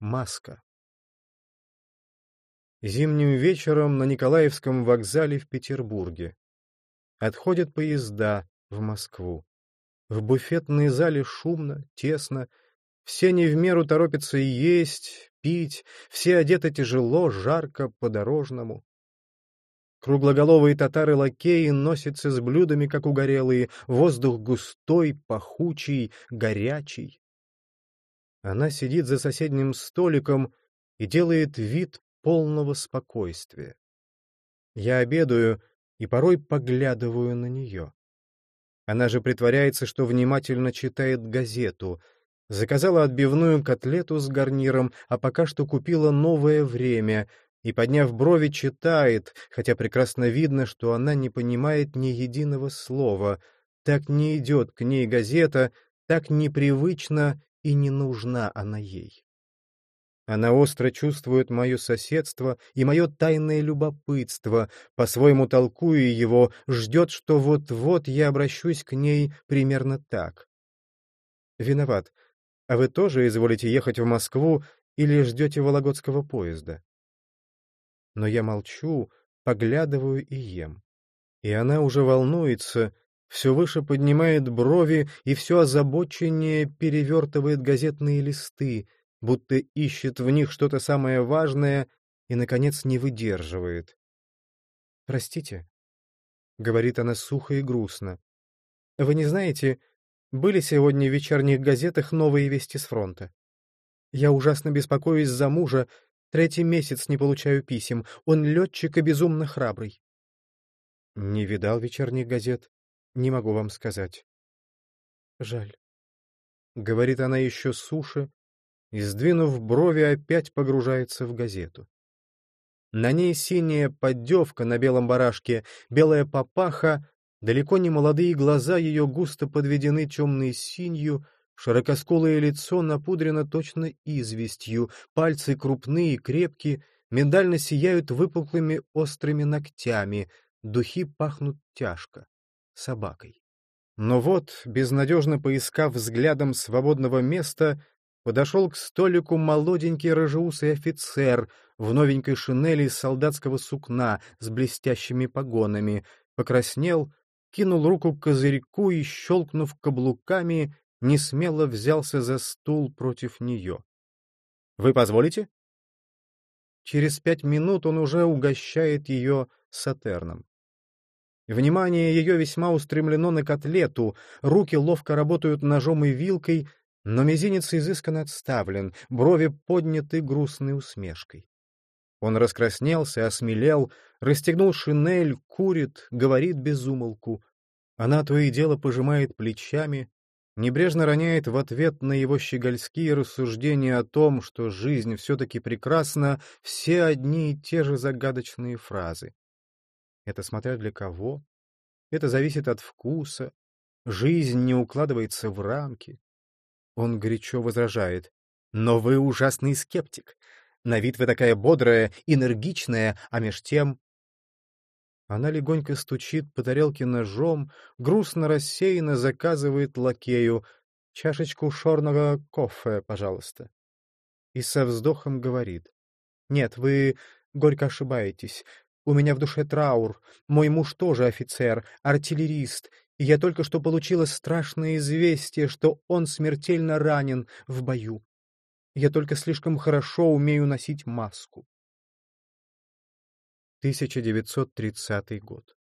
Маска. Зимним вечером на Николаевском вокзале в Петербурге. Отходят поезда в Москву. В буфетной зале шумно, тесно. Все не в меру торопятся есть, пить. Все одеты тяжело, жарко, по-дорожному. Круглоголовые татары-лакеи носятся с блюдами, как угорелые. Воздух густой, пахучий, горячий. Она сидит за соседним столиком и делает вид полного спокойствия. Я обедаю и порой поглядываю на нее. Она же притворяется, что внимательно читает газету. Заказала отбивную котлету с гарниром, а пока что купила «Новое время» и, подняв брови, читает, хотя прекрасно видно, что она не понимает ни единого слова. Так не идет к ней газета, так непривычна и не нужна она ей. Она остро чувствует мое соседство и мое тайное любопытство, по-своему толкуя его, ждет, что вот-вот я обращусь к ней примерно так. «Виноват. А вы тоже изволите ехать в Москву или ждете вологодского поезда?» Но я молчу, поглядываю и ем. И она уже волнуется, все выше поднимает брови и все озабоченнее перевертывает газетные листы, будто ищет в них что-то самое важное и, наконец, не выдерживает. «Простите», — говорит она сухо и грустно, — «вы не знаете, были сегодня в вечерних газетах новые вести с фронта? Я ужасно беспокоюсь за мужа, 3-й месяц не получаю писем, он летчик и безумно храбрый». «Не видал вечерних газет, не могу вам сказать». «Жаль», — говорит она еще суше, и, сдвинув брови, опять погружается в газету. На ней синяя поддевка на белом барашке, белая папаха, далеко не молодые глаза ее густо подведены темной синью, широкоскулое лицо напудрено точно известью, пальцы крупные, крепкие, миндально сияют выпуклыми острыми ногтями, духи пахнут тяжко, собакой. Но вот, безнадежно поискав взглядом свободного места, подошел к столику молоденький рыжеусый офицер в новенькой шинели из солдатского сукна с блестящими погонами, покраснел, кинул руку к козырьку и, щелкнув каблуками, несмело взялся за стул против нее. «Вы позволите?» Через 5 минут он уже угощает ее сатерном. Внимание ее весьма устремлено на котлету, руки ловко работают ножом и вилкой, но мизинец изысканно отставлен, брови подняты грустной усмешкой. Он раскраснелся, осмелел, расстегнул шинель, курит, говорит без умолку. Она то и дело пожимает плечами, небрежно роняет в ответ на его щегольские рассуждения о том, что жизнь все-таки прекрасна, все одни и те же загадочные фразы. Это смотря для кого. Это зависит от вкуса. Жизнь не укладывается в рамки. Он горячо возражает. «Но вы ужасный скептик. На вид вы такая бодрая, энергичная, а меж тем...» Она легонько стучит по тарелке ножом, грустно рассеянно заказывает лакею: «Чашечку шорного кофе, пожалуйста». И со вздохом говорит: «Нет, вы горько ошибаетесь. У меня в душе траур. Мой муж тоже офицер, артиллерист, и я только что получила страшное известие, что он смертельно ранен в бою. Я только слишком хорошо умею носить маску». 1930 год.